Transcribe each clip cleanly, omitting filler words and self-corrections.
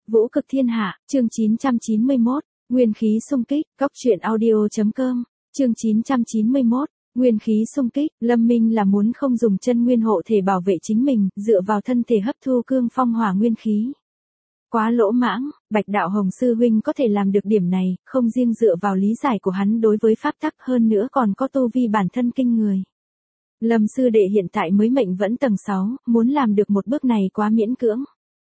Vũ cực thiên hạ, chương 991, nguyên khí xung kích, góc truyện audio.com, chương 991, nguyên khí xung kích, Lâm Minh là muốn không dùng chân nguyên hộ thể bảo vệ chính mình, dựa vào thân thể hấp thu cương phong hỏa nguyên khí. Quá lỗ mãng, Bạch Đạo Hồng sư huynh có thể làm được điểm này, không riêng dựa vào lý giải của hắn đối với pháp tắc, hơn nữa còn có tu vi bản thân kinh người. Lâm sư đệ hiện tại mới mệnh vẫn tầng 6, muốn làm được một bước này quá miễn cưỡng.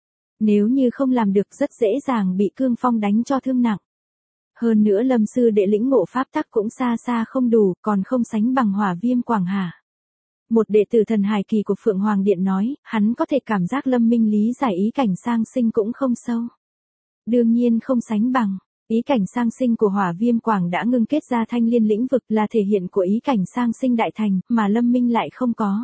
Nếu như không làm được rất dễ dàng bị cương phong đánh cho thương nặng. Hơn nữa Lâm sư đệ lĩnh ngộ pháp tắc cũng xa xa không đủ, còn không sánh bằng Hỏa Viêm Quảng Hà. Một đệ tử thần hài kỳ của Phượng Hoàng Điện nói, hắn có thể cảm giác Lâm Minh lý giải ý cảnh sang sinh cũng không sâu. Đương nhiên không sánh bằng, ý cảnh sang sinh của Hỏa Viêm Quảng đã ngưng kết ra thanh liên lĩnh vực là thể hiện của ý cảnh sang sinh đại thành, mà Lâm Minh lại không có.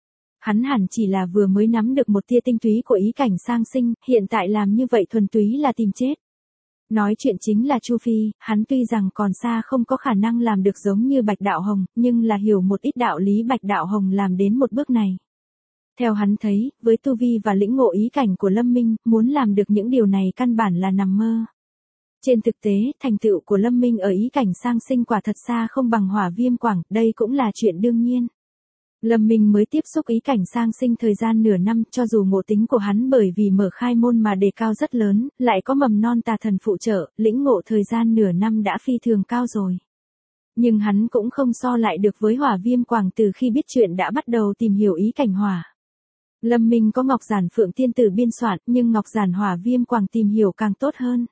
Hắn hẳn chỉ là vừa mới nắm được một tia tinh túy của ý cảnh sang sinh, hiện tại làm như vậy thuần túy là tìm chết. Nói chuyện chính là Chu Phi, hắn tuy rằng còn xa không có khả năng làm được giống như Bạch Đạo Hồng, nhưng là hiểu một ít đạo lý Bạch Đạo Hồng làm đến một bước này. Theo hắn thấy, với tu vi và lĩnh ngộ ý cảnh của Lâm Minh, muốn làm được những điều này căn bản là nằm mơ. Trên thực tế, thành tựu của Lâm Minh ở ý cảnh sang sinh quả thật xa không bằng Hỏa Viêm Quảng, đây cũng là chuyện đương nhiên. Lâm Minh mới tiếp xúc ý cảnh sang sinh thời gian nửa năm, cho dù ngộ tính của hắn bởi vì mở khai môn mà đề cao rất lớn, lại có mầm non tà thần phụ trợ, lĩnh ngộ thời gian nửa năm đã phi thường cao rồi. Nhưng hắn cũng không so lại được với Hỏa Viêm Quảng từ khi biết chuyện đã bắt đầu tìm hiểu ý cảnh hỏa. Lâm Minh có Ngọc Giản Phượng Tiên Tử biên soạn, nhưng Ngọc Giản Hỏa Viêm Quảng tìm hiểu càng tốt hơn.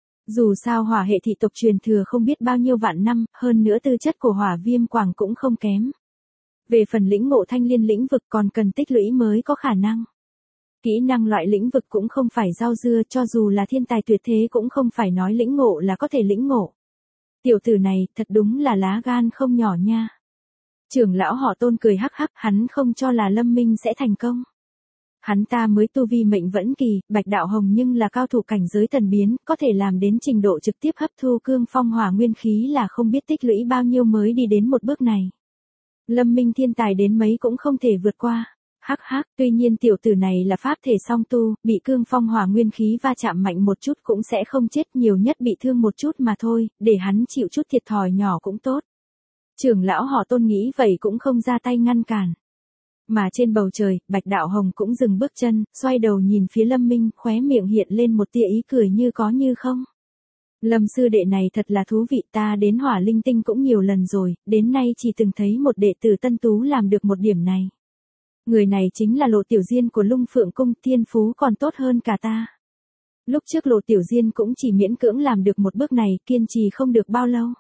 Dù sao hỏa hệ thị tộc truyền thừa không biết bao nhiêu vạn năm, hơn nữa tư chất của Hỏa Viêm Quảng cũng không kém. Về phần lĩnh ngộ thanh liên lĩnh vực còn cần tích lũy mới có khả năng. Kỹ năng loại lĩnh vực cũng không phải rau dưa, cho dù là thiên tài tuyệt thế cũng không phải nói lĩnh ngộ là có thể lĩnh ngộ. Tiểu tử này thật đúng là lá gan không nhỏ nha. Trưởng lão họ Tôn cười hắc hắc, hắn không cho là Lâm Minh sẽ thành công. Hắn ta mới tu vi mệnh vẫn kỳ, Bạch Đạo Hồng nhưng là cao thủ cảnh giới thần biến, có thể làm đến trình độ trực tiếp hấp thu cương phong hỏa nguyên khí là không biết tích lũy bao nhiêu mới đi đến một bước này. Lâm Minh thiên tài đến mấy cũng không thể vượt qua. Hắc hắc, tuy nhiên tiểu tử này là pháp thể song tu, bị cương phong hỏa nguyên khí va chạm mạnh một chút cũng sẽ không chết, nhiều nhất bị thương một chút mà thôi, để hắn chịu chút thiệt thòi nhỏ cũng tốt. Trưởng lão họ Tôn nghĩ vậy cũng không ra tay ngăn cản. Mà trên bầu trời, Bạch Đạo Hồng cũng dừng bước chân, xoay đầu nhìn phía Lâm Minh, khóe miệng hiện lên một tia ý cười như có như không. Lâm sư đệ này thật là thú vị, ta đến Hỏa Linh Tinh cũng nhiều lần rồi, đến nay chỉ từng thấy một đệ tử tân tú làm được một điểm này. Người này chính là Lộ Tiểu Diên của Lung Phượng Cung, thiên phú còn tốt hơn cả ta. Lúc trước Lộ Tiểu Diên cũng chỉ miễn cưỡng làm được một bước này, kiên trì không được bao lâu.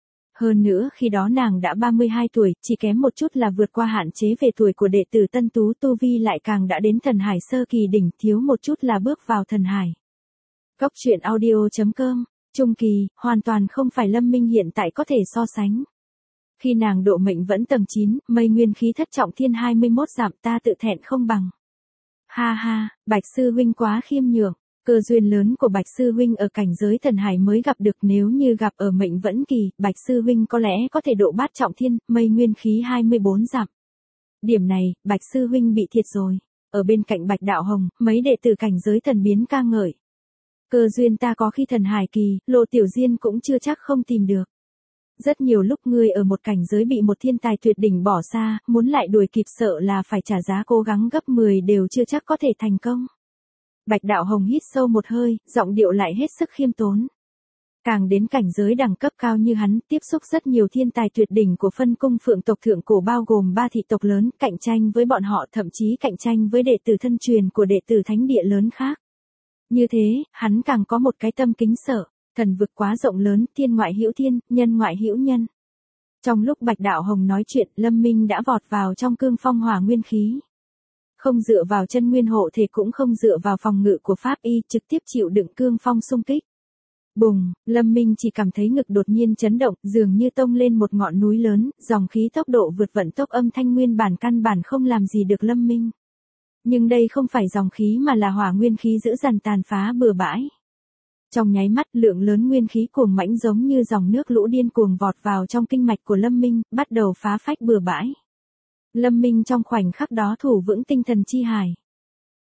Hơn nữa khi đó nàng đã 32 tuổi, chỉ kém một chút là vượt qua hạn chế về tuổi của đệ tử tân tú, tu vi lại càng đã đến thần hải sơ kỳ đỉnh, thiếu một chút là bước vào thần hải. Góc truyện audio.com, trung kỳ, hoàn toàn không phải Lâm Minh hiện tại có thể so sánh. Khi nàng độ mệnh vẫn tầng 9, mây nguyên khí thất trọng thiên 21 giảm, ta tự thẹn không bằng. Ha ha, Bạch sư huynh quá khiêm nhường. Cơ duyên lớn của Bạch sư huynh ở cảnh giới thần hải mới gặp được, nếu như gặp ở mệnh vẫn kỳ, Bạch sư huynh có lẽ có thể độ bát trọng thiên, mây nguyên khí 24 giảm. Điểm này, Bạch sư huynh bị thiệt rồi. Ở bên cạnh Bạch Đạo Hồng, mấy đệ tử cảnh giới thần biến ca ngợi. Cơ duyên ta có khi thần hải kỳ, Lộ Tiểu Diên cũng chưa chắc không tìm được. Rất nhiều lúc ngươi ở một cảnh giới bị một thiên tài tuyệt đỉnh bỏ xa, muốn lại đuổi kịp sợ là phải trả giá cố gắng gấp 10 đều chưa chắc có thể thành công. Bạch Đạo Hồng hít sâu một hơi, giọng điệu lại hết sức khiêm tốn. Càng đến cảnh giới đẳng cấp cao như hắn, tiếp xúc rất nhiều thiên tài tuyệt đỉnh của phân cung Phượng tộc thượng cổ bao gồm 3 thị tộc lớn, cạnh tranh với bọn họ, thậm chí cạnh tranh với đệ tử thân truyền của đệ tử thánh địa lớn khác. Như thế, hắn càng có một cái tâm kính sợ, thần vực quá rộng lớn, thiên ngoại hữu thiên, nhân ngoại hữu nhân. Trong lúc Bạch Đạo Hồng nói chuyện, Lâm Minh đã vọt vào trong cương phong hỏa nguyên khí. Không dựa vào chân nguyên hộ thể cũng không dựa vào phòng ngự của pháp y, trực tiếp chịu đựng cương phong xung kích. Bùng, Lâm Minh chỉ cảm thấy ngực đột nhiên chấn động, dường như tông lên một ngọn núi lớn, dòng khí tốc độ vượt vận tốc âm thanh nguyên bản căn bản không làm gì được Lâm Minh. Nhưng đây không phải dòng khí mà là hỏa nguyên khí dữ dằn tàn phá bừa bãi. Trong nháy mắt, lượng lớn nguyên khí cuồng mãnh giống như dòng nước lũ điên cuồng vọt vào trong kinh mạch của Lâm Minh, bắt đầu phá phách bừa bãi. Lâm Minh trong khoảnh khắc đó thủ vững tinh thần chi hải.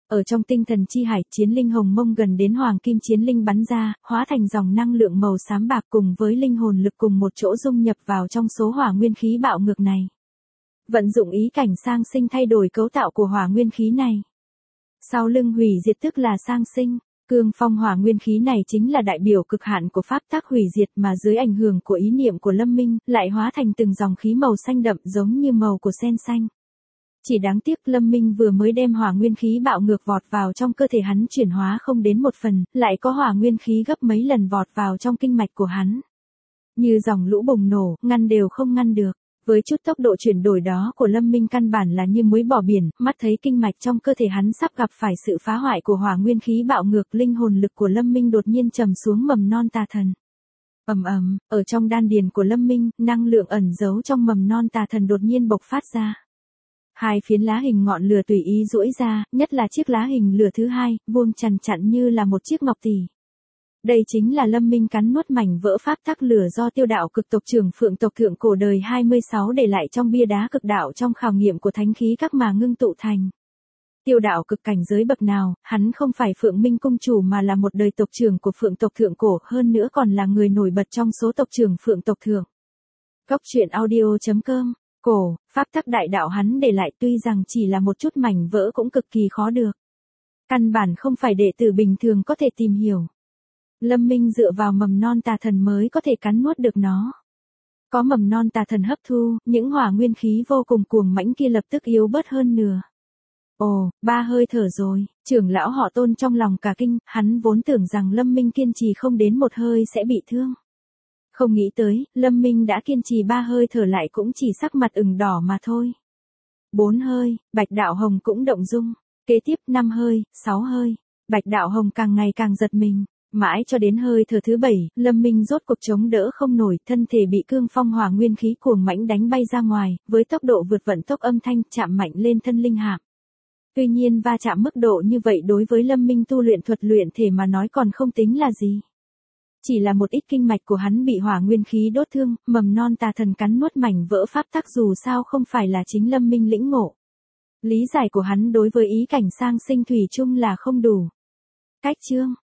Ở trong tinh thần chi hải, chiến linh hồng mông gần đến hoàng kim chiến linh bắn ra, hóa thành dòng năng lượng màu xám bạc cùng với linh hồn lực cùng một chỗ dung nhập vào trong số hỏa nguyên khí bạo ngược này. Vận dụng ý cảnh sang sinh thay đổi cấu tạo của hỏa nguyên khí này. Sau lưng hủy diệt tức là sang sinh, cương phong hỏa nguyên khí này chính là đại biểu cực hạn của pháp tắc hủy diệt mà dưới ảnh hưởng của ý niệm của Lâm Minh, lại hóa thành từng dòng khí màu xanh đậm giống như màu của sen xanh. Chỉ đáng tiếc Lâm Minh vừa mới đem hỏa nguyên khí bạo ngược vọt vào trong cơ thể hắn chuyển hóa không đến một phần, lại có hỏa nguyên khí gấp mấy lần vọt vào trong kinh mạch của hắn. Như dòng lũ bùng nổ, ngăn đều không ngăn được. Với chút tốc độ chuyển đổi đó của Lâm Minh căn bản là như muối bỏ biển, mắt thấy kinh mạch trong cơ thể hắn sắp gặp phải sự phá hoại của hỏa nguyên khí bạo ngược, linh hồn lực của Lâm Minh đột nhiên trầm xuống mầm non tà thần. Ầm ầm, ở trong đan điền của Lâm Minh, năng lượng ẩn giấu trong mầm non tà thần đột nhiên bộc phát ra. Hai phiến lá hình ngọn lửa tùy ý duỗi ra, nhất là chiếc lá hình lửa thứ hai, vuông chằn chặn như là một chiếc ngọc tỷ. Đây chính là Lâm Minh cắn nuốt mảnh vỡ pháp tắc lửa do tiêu đạo cực tộc trưởng Phượng tộc thượng cổ đời 26 để lại trong bia đá cực đạo trong khảo nghiệm của thánh khí các mà ngưng tụ thành. Tiêu đạo cực cảnh giới bậc nào, hắn không phải Phượng Minh cung chủ mà là một đời tộc trưởng của Phượng tộc thượng cổ, hơn nữa còn là người nổi bật trong số tộc trưởng Phượng tộc thượng. Góc truyện audio.com. Cổ, pháp tắc đại đạo hắn để lại tuy rằng chỉ là một chút mảnh vỡ cũng cực kỳ khó được. Căn bản không phải đệ tử bình thường có thể tìm hiểu. Lâm Minh dựa vào mầm non tà thần mới có thể cắn nuốt được nó. Có mầm non tà thần hấp thu, những hỏa nguyên khí vô cùng cuồng mãnh kia lập tức yếu bớt hơn nửa. Ồ, 3 hơi thở rồi, trưởng lão họ Tôn trong lòng cả kinh, hắn vốn tưởng rằng Lâm Minh kiên trì không đến 1 hơi sẽ bị thương. Không nghĩ tới, Lâm Minh đã kiên trì 3 hơi thở lại cũng chỉ sắc mặt ửng đỏ mà thôi. 4 hơi, Bạch Đạo Hồng cũng động dung. Kế tiếp 5 hơi, 6 hơi, Bạch Đạo Hồng càng ngày càng giật mình. Mãi cho đến hơi thở thứ 7, Lâm Minh rốt cuộc chống đỡ không nổi, thân thể bị cương phong hỏa nguyên khí cuồng mãnh đánh bay ra ngoài, với tốc độ vượt vận tốc âm thanh chạm mạnh lên thân linh hạm. Tuy nhiên va chạm mức độ như vậy đối với Lâm Minh tu luyện thuật luyện thể mà nói còn không tính là gì. Chỉ là một ít kinh mạch của hắn bị hỏa nguyên khí đốt thương, mầm non tà thần cắn nuốt mảnh vỡ pháp tắc dù sao không phải là chính Lâm Minh lĩnh ngộ. Lý giải của hắn đối với ý cảnh sang sinh thủy chung là không đủ. Cách chương